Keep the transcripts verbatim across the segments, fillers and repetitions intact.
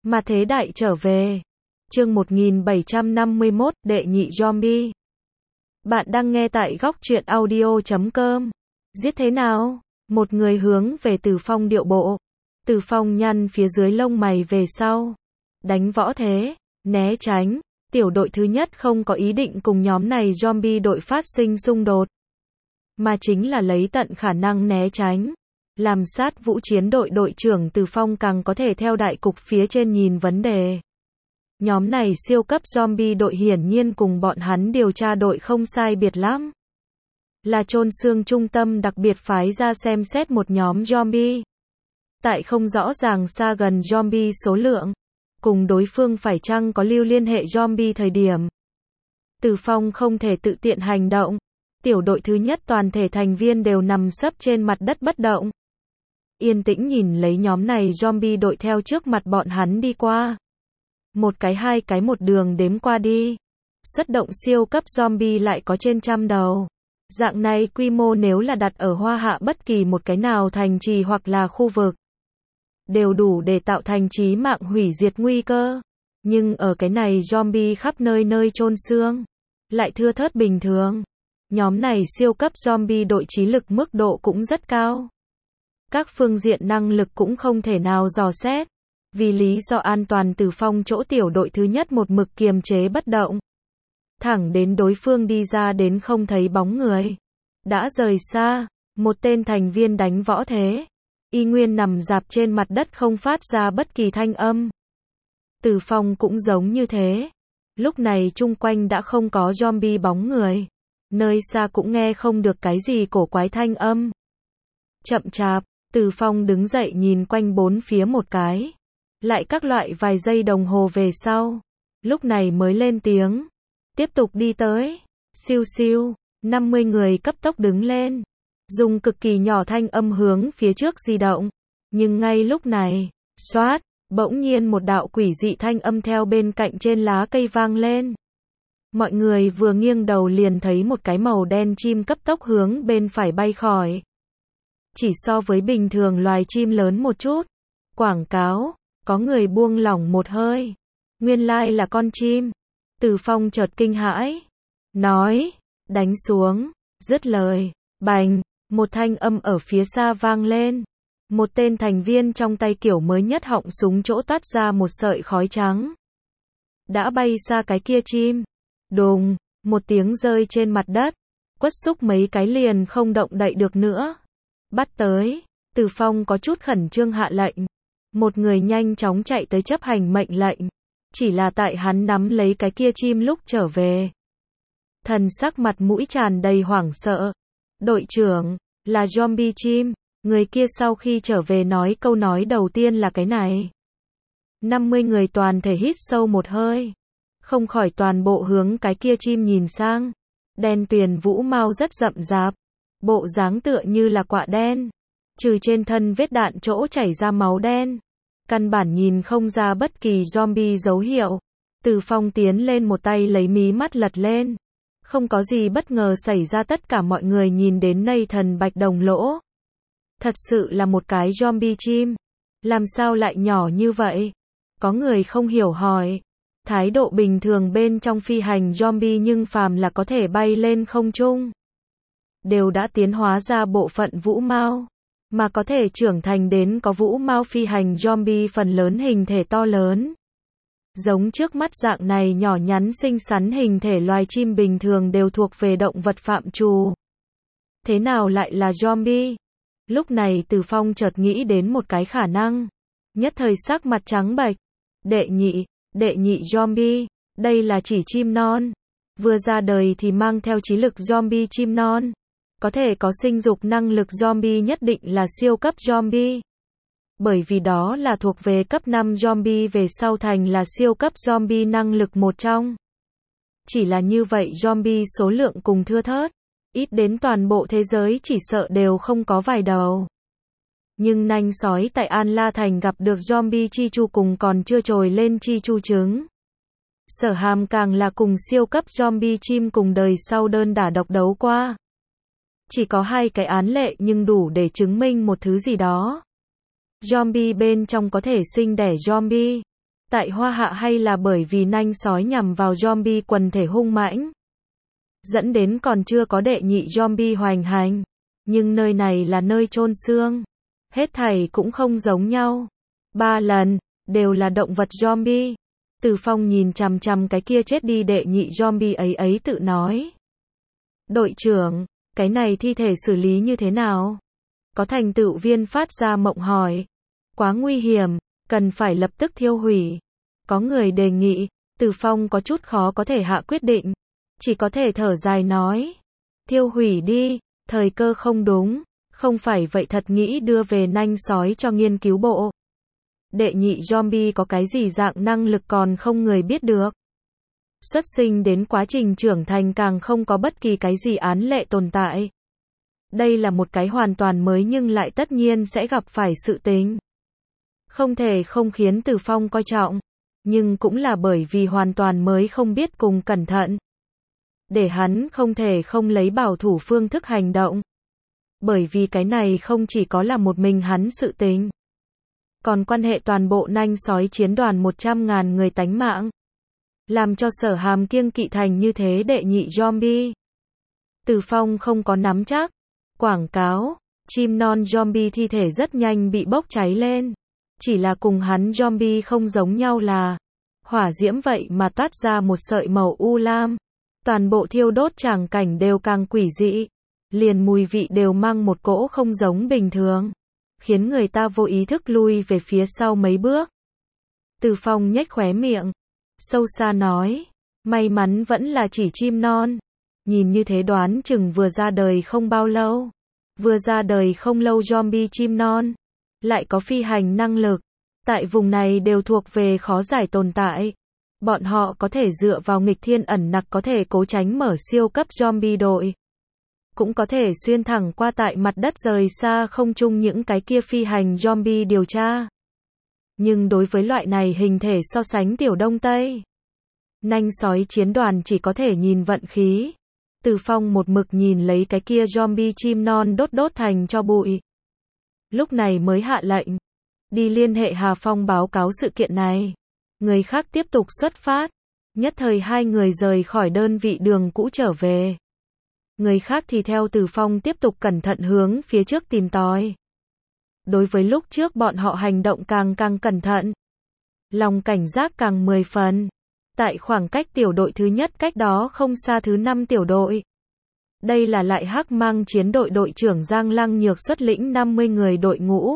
Mà thế đại trở về. Chương một nghìn bảy trăm năm mươi mốt, đệ nhị zombie. Bạn đang nghe tại góc truyện audio chấm com. Giết thế nào? Một người hướng về Từ Phong điệu bộ. Từ Phong nhăn phía dưới lông mày về sau. Đánh võ thế, né tránh. Tiểu đội thứ nhất không có ý định cùng nhóm này zombie đội phát sinh xung đột. Mà chính là lấy tận khả năng né tránh. Làm sát vũ chiến đội đội trưởng Từ Phong càng có thể theo đại cục phía trên nhìn vấn đề. Nhóm này siêu cấp zombie đội hiển nhiên cùng bọn hắn điều tra đội không sai biệt lắm. Là chôn xương trung tâm đặc biệt phái ra xem xét một nhóm zombie. Tại không rõ ràng xa gần zombie số lượng, cùng đối phương phải chăng có lưu liên hệ zombie thời điểm. Từ Phong không thể tự tiện hành động. Tiểu đội thứ nhất toàn thể thành viên đều nằm sấp trên mặt đất bất động. Yên tĩnh nhìn lấy nhóm này zombie đội theo trước mặt bọn hắn đi qua. Một cái hai cái một đường đếm qua đi. Xuất động siêu cấp zombie lại có trên trăm đầu. Dạng này quy mô nếu là đặt ở Hoa Hạ bất kỳ một cái nào thành trì hoặc là khu vực, đều đủ để tạo thành chí mạng hủy diệt nguy cơ. Nhưng ở cái này zombie khắp nơi nơi chôn xương, lại thưa thớt bình thường. Nhóm này siêu cấp zombie đội trí lực mức độ cũng rất cao. Các phương diện năng lực cũng không thể nào dò xét. Vì lý do an toàn Từ Phong chỗ tiểu đội thứ nhất một mực kiềm chế bất động. Thẳng đến đối phương đi ra đến không thấy bóng người. Đã rời xa, một tên thành viên đánh võ thế. Y nguyên nằm dạp trên mặt đất không phát ra bất kỳ thanh âm. Từ Phong cũng giống như thế. Lúc này chung quanh đã không có zombie bóng người. Nơi xa cũng nghe không được cái gì cổ quái thanh âm. Chậm chạp, Từ Phong đứng dậy nhìn quanh bốn phía một cái. Lại các loại vài giây đồng hồ về sau. Lúc này mới lên tiếng. Tiếp tục đi tới. Siêu siêu, năm mươi người cấp tốc đứng lên. Dùng cực kỳ nhỏ thanh âm hướng phía trước di động. Nhưng ngay lúc này, xoát, bỗng nhiên một đạo quỷ dị thanh âm theo bên cạnh trên lá cây vang lên. Mọi người vừa nghiêng đầu liền thấy một cái màu đen chim cấp tốc hướng bên phải bay khỏi. Chỉ so với bình thường loài chim lớn một chút. Quảng cáo, có người buông lỏng một hơi. Nguyên lai là con chim. Từ Phong chợt kinh hãi. Nói, đánh xuống, dứt lời, bành, một thanh âm ở phía xa vang lên. Một tên thành viên trong tay kiểu mới nhất họng súng chỗ toát ra một sợi khói trắng. Đã bay xa cái kia chim. Đùng, một tiếng rơi trên mặt đất. Quất xúc mấy cái liền không động đậy được nữa. Bắt tới, Từ Phong có chút khẩn trương hạ lệnh. Một người nhanh chóng chạy tới chấp hành mệnh lệnh. Chỉ là tại hắn nắm lấy cái kia chim lúc trở về. Thần sắc mặt mũi tràn đầy hoảng sợ. Đội trưởng, là zombie chim. Người kia sau khi trở về nói câu nói đầu tiên là cái này. năm mươi người toàn thể hít sâu một hơi. Không khỏi toàn bộ hướng cái kia chim nhìn sang. Đen tuyền vũ mau rất rậm rạp. Bộ dáng tựa như là quạ đen. Trừ trên thân vết đạn chỗ chảy ra máu đen. Căn bản nhìn không ra bất kỳ zombie dấu hiệu. Từ Phong tiến lên một tay lấy mí mắt lật lên. Không có gì bất ngờ xảy ra, tất cả mọi người nhìn đến nay thần bạch đồng lỗ. Thật sự là một cái zombie chim. Làm sao lại nhỏ như vậy? Có người không hiểu hỏi. Thái độ bình thường bên trong phi hành zombie nhưng phàm là có thể bay lên không trung. Đều đã tiến hóa ra bộ phận vũ mao. Mà có thể trưởng thành đến có vũ mao phi hành zombie phần lớn hình thể to lớn. Giống trước mắt dạng này nhỏ nhắn xinh xắn hình thể loài chim bình thường đều thuộc về động vật phạm trù. Thế nào lại là zombie? Lúc này Từ Phong chợt nghĩ đến một cái khả năng. Nhất thời sắc mặt trắng bệch. Đệ nhị, đệ nhị zombie, đây là chỉ chim non. Vừa ra đời thì mang theo trí lực zombie chim non. Có thể có sinh dục năng lực zombie nhất định là siêu cấp zombie. Bởi vì đó là thuộc về cấp năm zombie về sau thành là siêu cấp zombie năng lực một trong. Chỉ là như vậy zombie số lượng cùng thưa thớt. Ít đến toàn bộ thế giới chỉ sợ đều không có vài đầu. Nhưng nanh sói tại An La Thành gặp được zombie chi chu cùng còn chưa trồi lên chi chu trứng. Sở Hàm càng là cùng siêu cấp zombie chim cùng đời sau đơn đả độc đấu qua. Chỉ có hai cái án lệ nhưng đủ để chứng minh một thứ gì đó. Zombie bên trong có thể sinh đẻ zombie. Tại Hoa Hạ hay là bởi vì nanh sói nhằm vào zombie quần thể hung mãnh, dẫn đến còn chưa có đệ nhị zombie hoành hành. Nhưng nơi này là nơi chôn xương. Hết thảy cũng không giống nhau. Ba lần, đều là động vật zombie. Từ Phong nhìn chằm chằm cái kia chết đi đệ nhị zombie ấy ấy tự nói. Đội trưởng, cái này thi thể xử lý như thế nào? Có thành tựu viên phát ra mộng hỏi. Quá nguy hiểm, cần phải lập tức thiêu hủy. Có người đề nghị, Từ Phong có chút khó có thể hạ quyết định. Chỉ có thể thở dài nói. Thiêu hủy đi, thời cơ không đúng. Không phải vậy thật nghĩ đưa về nanh sói cho nghiên cứu bộ. Đệ nhị zombie có cái gì dạng năng lực còn không người biết được. Xuất sinh đến quá trình trưởng thành càng không có bất kỳ cái gì án lệ tồn tại. Đây là một cái hoàn toàn mới nhưng lại tất nhiên sẽ gặp phải sự tình. Không thể không khiến Từ Phong coi trọng. Nhưng cũng là bởi vì hoàn toàn mới không biết cùng cẩn thận. Để hắn không thể không lấy bảo thủ phương thức hành động. Bởi vì cái này không chỉ có là một mình hắn sự tình. Còn quan hệ toàn bộ nanh sói chiến đoàn một trăm ngàn người tánh mạng. Làm cho Sở Hàm kiêng kỵ thành như thế đệ nhị zombie. Từ Phong không có nắm chắc. Quảng cáo, chim non zombie thi thể rất nhanh bị bốc cháy lên. Chỉ là cùng hắn zombie không giống nhau là hỏa diễm vậy mà toát ra một sợi màu u lam. Toàn bộ thiêu đốt tràng cảnh đều càng quỷ dị. Liền mùi vị đều mang một cỗ không giống bình thường. Khiến người ta vô ý thức lui về phía sau mấy bước. Từ Phong nhếch khóe miệng. Sâu xa nói. May mắn vẫn là chỉ chim non. Nhìn như thế đoán chừng vừa ra đời không bao lâu. Vừa ra đời không lâu zombie chim non. Lại có phi hành năng lực. Tại vùng này đều thuộc về khó giải tồn tại. Bọn họ có thể dựa vào nghịch thiên ẩn nặc có thể cố tránh mở siêu cấp zombie đội. Cũng có thể xuyên thẳng qua tại mặt đất rời xa không trung những cái kia phi hành zombie điều tra. Nhưng đối với loại này hình thể so sánh tiểu Đông Tây. Nanh sói chiến đoàn chỉ có thể nhìn vận khí. Từ Phong một mực nhìn lấy cái kia zombie chim non đốt đốt thành cho bụi. Lúc này mới hạ lệnh. Đi liên hệ Hà Phong báo cáo sự kiện này. Người khác tiếp tục xuất phát. Nhất thời hai người rời khỏi đơn vị đường cũ trở về. Người khác thì theo Từ Phong tiếp tục cẩn thận hướng phía trước tìm tòi. Đối với lúc trước bọn họ hành động càng càng cẩn thận. Lòng cảnh giác càng mười phần. Tại khoảng cách tiểu đội thứ nhất cách đó không xa thứ năm tiểu đội. Đây là lại hắc mang chiến đội đội trưởng Giang Lăng Nhược xuất lĩnh năm mươi người đội ngũ.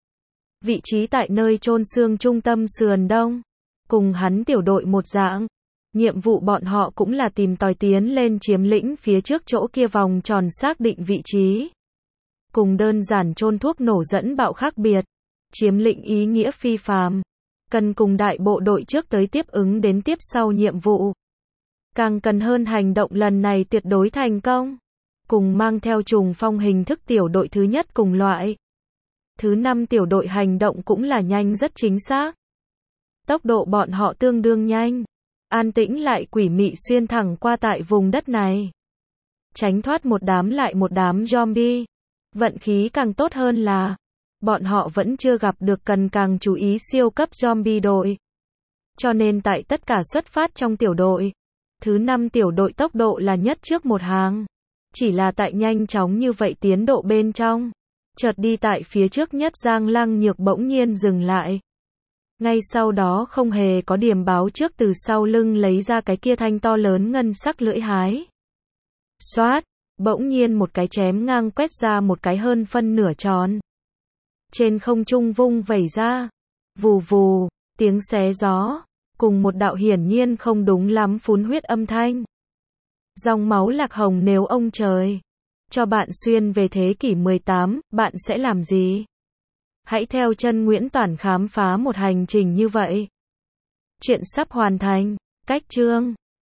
Vị trí tại nơi chôn xương trung tâm sườn đông. Cùng hắn tiểu đội một dạng. Nhiệm vụ bọn họ cũng là tìm tòi tiến lên chiếm lĩnh phía trước chỗ kia vòng tròn xác định vị trí. Cùng đơn giản chôn thuốc nổ dẫn bạo khác biệt. Chiếm lĩnh ý nghĩa phi phàm. Cần cùng đại bộ đội trước tới tiếp ứng đến tiếp sau nhiệm vụ. Càng cần hơn hành động lần này tuyệt đối thành công. Cùng mang theo trùng phong hình thức tiểu đội thứ nhất cùng loại. Thứ năm tiểu đội hành động cũng là nhanh rất chính xác. Tốc độ bọn họ tương đương nhanh. An tĩnh lại quỷ mị xuyên thẳng qua tại vùng đất này. Tránh thoát một đám lại một đám zombie. Vận khí càng tốt hơn là bọn họ vẫn chưa gặp được cần càng chú ý siêu cấp zombie đội. Cho nên tại tất cả xuất phát trong tiểu đội, thứ năm tiểu đội tốc độ là nhất trước một hàng. Chỉ là tại nhanh chóng như vậy tiến độ bên trong. Chợt đi tại phía trước nhất Giang Lăng Nhược bỗng nhiên dừng lại. Ngay sau đó không hề có điểm báo trước từ sau lưng lấy ra cái kia thanh to lớn ngân sắc lưỡi hái. Xoát, bỗng nhiên một cái chém ngang quét ra một cái hơn phân nửa tròn. Trên không trung vung vẩy ra. Vù vù, tiếng xé gió. Cùng một đạo hiển nhiên không đúng lắm phun huyết âm thanh. Dòng máu lạc hồng nếu ông trời cho bạn xuyên về thế kỷ mười tám, bạn sẽ làm gì? Hãy theo chân Nguyễn Toản khám phá một hành trình như vậy. Chuyện sắp hoàn thành. Cách chương